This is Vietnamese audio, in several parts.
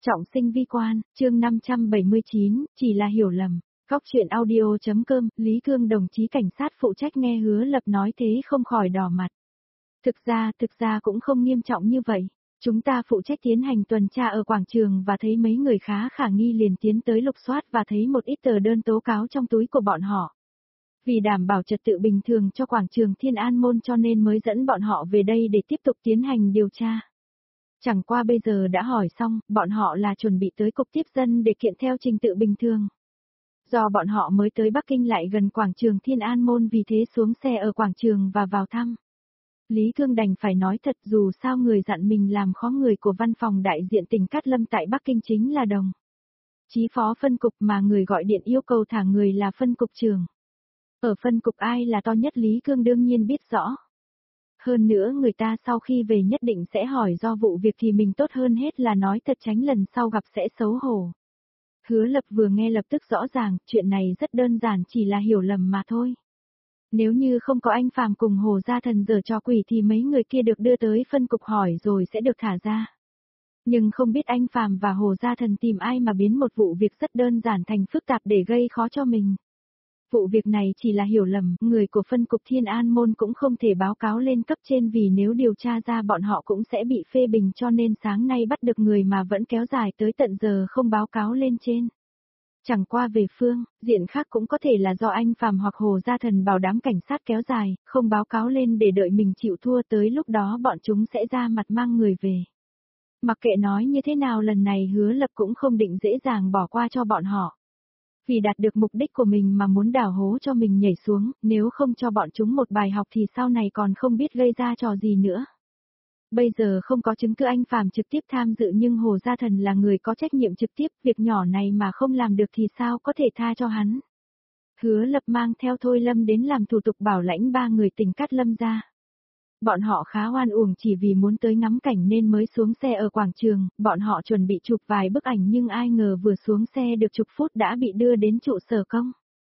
Trọng sinh vi quan, chương 579, chỉ là hiểu lầm. Góc chuyện audio.com, Lý Cương đồng chí cảnh sát phụ trách nghe Hứa Lập nói thế không khỏi đỏ mặt. Thực ra cũng không nghiêm trọng như vậy. Chúng ta phụ trách tiến hành tuần tra ở quảng trường và thấy mấy người khả nghi liền tiến tới lục soát và thấy một ít tờ đơn tố cáo trong túi của bọn họ. Vì đảm bảo trật tự bình thường cho quảng trường Thiên An Môn cho nên mới dẫn bọn họ về đây để tiếp tục tiến hành điều tra. Chẳng qua bây giờ đã hỏi xong, bọn họ là chuẩn bị tới cục tiếp dân để kiện theo trình tự bình thường. Do bọn họ mới tới Bắc Kinh lại gần quảng trường Thiên An Môn vì thế xuống xe ở quảng trường và vào thăm. Lý Cương đành phải nói thật dù sao người dặn mình làm khó người của văn phòng đại diện tỉnh Cát Lâm tại Bắc Kinh chính là Đồng Chí phó phân cục mà người gọi điện yêu cầu thả người là phân cục trưởng. Ở phân cục ai là to nhất Lý Cương đương nhiên biết rõ. Hơn nữa người ta sau khi về nhất định sẽ hỏi do vụ việc thì mình tốt hơn hết là nói thật tránh lần sau gặp sẽ xấu hổ. Hứa Lập vừa nghe lập tức rõ ràng, chuyện này rất đơn giản chỉ là hiểu lầm mà thôi. Nếu như không có anh Phàm cùng Hồ Gia Thần giở trò quỷ thì mấy người kia được đưa tới phân cục hỏi rồi sẽ được thả ra. Nhưng không biết anh Phàm và Hồ Gia Thần tìm ai mà biến một vụ việc rất đơn giản thành phức tạp để gây khó cho mình. Vụ việc này chỉ là hiểu lầm, người của phân cục Thiên An Môn cũng không thể báo cáo lên cấp trên vì nếu điều tra ra bọn họ cũng sẽ bị phê bình cho nên sáng nay bắt được người mà vẫn kéo dài tới tận giờ không báo cáo lên trên. Chẳng qua về phương, diện khác cũng có thể là do anh Phàm hoặc Hồ Gia Thần bảo đám cảnh sát kéo dài, không báo cáo lên để đợi mình chịu thua tới lúc đó bọn chúng sẽ ra mặt mang người về. Mặc kệ nói như thế nào lần này Hứa Lập cũng không định dễ dàng bỏ qua cho bọn họ. Vì đạt được mục đích của mình mà muốn đào hố cho mình nhảy xuống, nếu không cho bọn chúng một bài học thì sau này còn không biết gây ra trò gì nữa. Bây giờ không có chứng cứ anh Phàm trực tiếp tham dự nhưng Hồ Gia Thần là người có trách nhiệm trực tiếp, việc nhỏ này mà không làm được thì sao có thể tha cho hắn. Hứa Lập mang theo Thôi Lâm đến làm thủ tục bảo lãnh 3 người tỉnh Cát Lâm ra. Bọn họ khá oan uổng chỉ vì muốn tới ngắm cảnh nên mới xuống xe ở quảng trường, bọn họ chuẩn bị chụp vài bức ảnh nhưng ai ngờ vừa xuống xe được chục phút đã bị đưa đến trụ sở công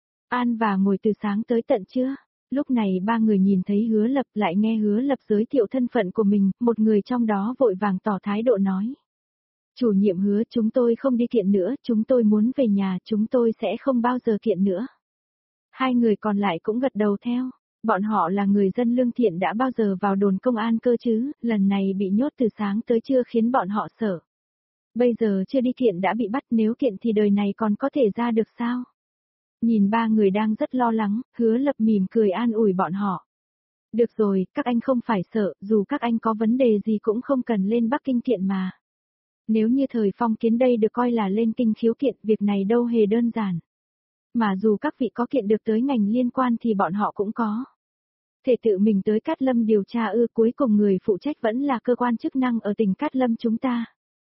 an và ngồi từ sáng tới tận trưa. Lúc này 3 người nhìn thấy Hứa Lập lại nghe Hứa Lập giới thiệu thân phận của mình, một người trong đó vội vàng tỏ thái độ nói. Chủ nhiệm Hứa chúng tôi không đi kiện nữa, chúng tôi muốn về nhà, chúng tôi sẽ không bao giờ kiện nữa. 2 người còn lại cũng gật đầu theo. Bọn họ là người dân lương thiện đã bao giờ vào đồn công an cơ chứ, lần này bị nhốt từ sáng tới trưa khiến bọn họ sợ. Bây giờ chưa đi kiện đã bị bắt nếu kiện thì đời này còn có thể ra được sao? Nhìn 3 người đang rất lo lắng, Hứa Lập mỉm cười an ủi bọn họ. Được rồi, các anh không phải sợ, dù các anh có vấn đề gì cũng không cần lên Bắc Kinh kiện mà. Nếu như thời phong kiến đây được coi là lên kinh khiếu kiện, việc này đâu hề đơn giản. Mà dù các vị có kiện được tới ngành liên quan thì bọn họ cũng có. Thể tự mình tới Cát Lâm điều tra cuối cùng người phụ trách vẫn là cơ quan chức năng ở tỉnh Cát Lâm chúng ta.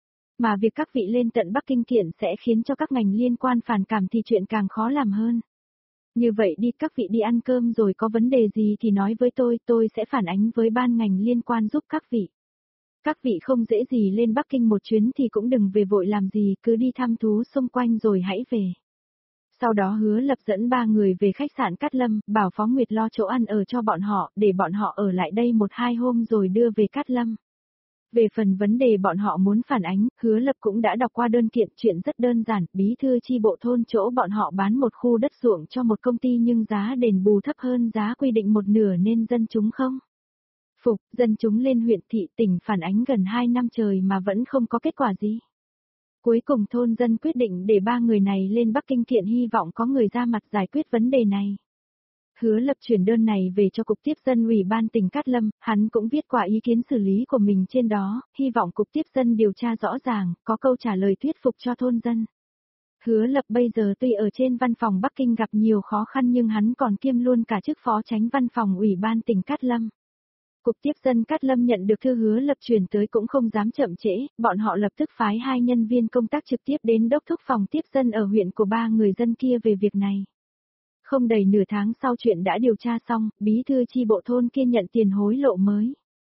Mà việc các vị lên tận Bắc Kinh kiện sẽ khiến cho các ngành liên quan phản cảm thì chuyện càng khó làm hơn. Như vậy đi các vị đi ăn cơm rồi có vấn đề gì thì nói với tôi sẽ phản ánh với ban ngành liên quan giúp các vị. Các vị không dễ gì lên Bắc Kinh một chuyến thì cũng đừng về vội làm gì, cứ đi thăm thú xung quanh rồi hãy về. Sau đó Hứa Lập dẫn 3 người về khách sạn Cát Lâm, bảo Phó Nguyệt lo chỗ ăn ở cho bọn họ, để bọn họ ở lại đây 1-2 hôm rồi đưa về Cát Lâm. Về phần vấn đề bọn họ muốn phản ánh, Hứa Lập cũng đã đọc qua đơn kiện, chuyện rất đơn giản, bí thư chi bộ thôn chỗ bọn họ bán một khu đất ruộng cho một công ty nhưng giá đền bù thấp hơn giá quy định 1/2 nên dân chúng không phục, dân chúng lên huyện thị tỉnh phản ánh gần 2 năm trời mà vẫn không có kết quả gì. Cuối cùng thôn dân quyết định để 3 người này lên Bắc Kinh kiện hy vọng có người ra mặt giải quyết vấn đề này. Hứa Lập chuyển đơn này về cho Cục Tiếp dân Ủy ban tỉnh Cát Lâm, hắn cũng viết qua ý kiến xử lý của mình trên đó, hy vọng Cục Tiếp dân điều tra rõ ràng, có câu trả lời thuyết phục cho thôn dân. Hứa Lập bây giờ tuy ở trên văn phòng Bắc Kinh gặp nhiều khó khăn nhưng hắn còn kiêm luôn cả chức phó chánh văn phòng Ủy ban tỉnh Cát Lâm. Cục Tiếp dân Cát Lâm nhận được thư Hứa Lập truyền tới cũng không dám chậm trễ, bọn họ lập tức phái 2 nhân viên công tác trực tiếp đến đốc thúc phòng tiếp dân ở huyện của 3 người dân kia về việc này. Không đầy nửa tháng sau chuyện đã điều tra xong, bí thư chi bộ thôn kia nhận tiền hối lộ mới.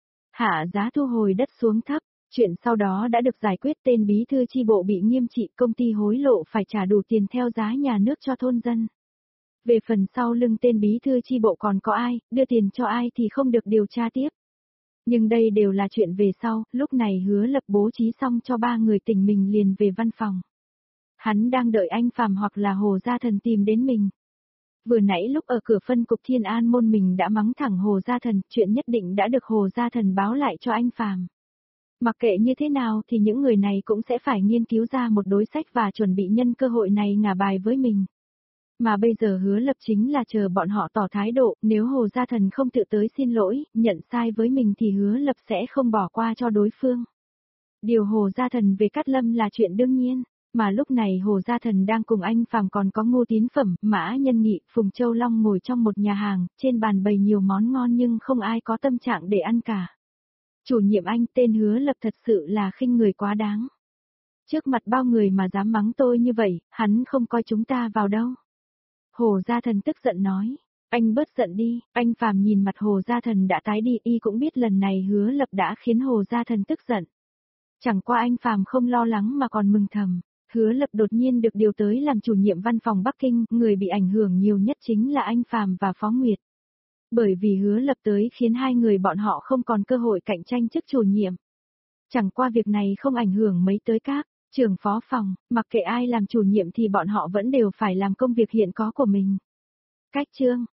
Hạ giá thu hồi đất xuống thấp, chuyện sau đó đã được giải quyết, tên bí thư chi bộ bị nghiêm trị, công ty hối lộ phải trả đủ tiền theo giá nhà nước cho thôn dân. Về phần sau lưng tên bí thư chi bộ còn có ai, đưa tiền cho ai thì không được điều tra tiếp. Nhưng đây đều là chuyện về sau, lúc này Hứa Lập bố trí xong cho ba người tỉnh mình liền về văn phòng. Hắn đang đợi anh Phàm hoặc là Hồ Gia Thần tìm đến mình. Vừa nãy lúc ở cửa phân cục Thiên An môn mình đã mắng thẳng Hồ Gia Thần, chuyện nhất định đã được Hồ Gia Thần báo lại cho anh Phàm. Mặc kệ như thế nào thì những người này cũng sẽ phải nghiên cứu ra một đối sách và chuẩn bị nhân cơ hội này ngả bài với mình. Mà bây giờ Hứa Lập chính là chờ bọn họ tỏ thái độ, nếu Hồ Gia Thần không tự tới xin lỗi, nhận sai với mình thì Hứa Lập sẽ không bỏ qua cho đối phương. Điều Hồ Gia Thần về Cát Lâm là chuyện đương nhiên, mà lúc này Hồ Gia Thần đang cùng anh Phàm còn có Ngô Tiến Phẩm, Mã Nhân Nghị, Phùng Châu Long ngồi trong một nhà hàng, trên bàn bày nhiều món ngon nhưng không ai có tâm trạng để ăn cả. Chủ nhiệm anh tên Hứa Lập thật sự là khinh người quá đáng. Trước mặt bao người mà dám mắng tôi như vậy, hắn không coi chúng ta vào đâu. Hồ Gia Thần tức giận nói, anh bớt giận đi, anh Phàm nhìn mặt Hồ Gia Thần đã tái đi, y cũng biết lần này Hứa Lập đã khiến Hồ Gia Thần tức giận. Chẳng qua anh Phàm không lo lắng mà còn mừng thầm, Hứa Lập đột nhiên được điều tới làm chủ nhiệm văn phòng Bắc Kinh, người bị ảnh hưởng nhiều nhất chính là anh Phàm và Phó Nguyệt. Bởi vì Hứa Lập tới khiến hai người bọn họ không còn cơ hội cạnh tranh chức chủ nhiệm. Chẳng qua việc này không ảnh hưởng mấy tới các trưởng phó phòng, mặc kệ ai làm chủ nhiệm thì bọn họ vẫn đều phải làm công việc hiện có của mình. Cách chương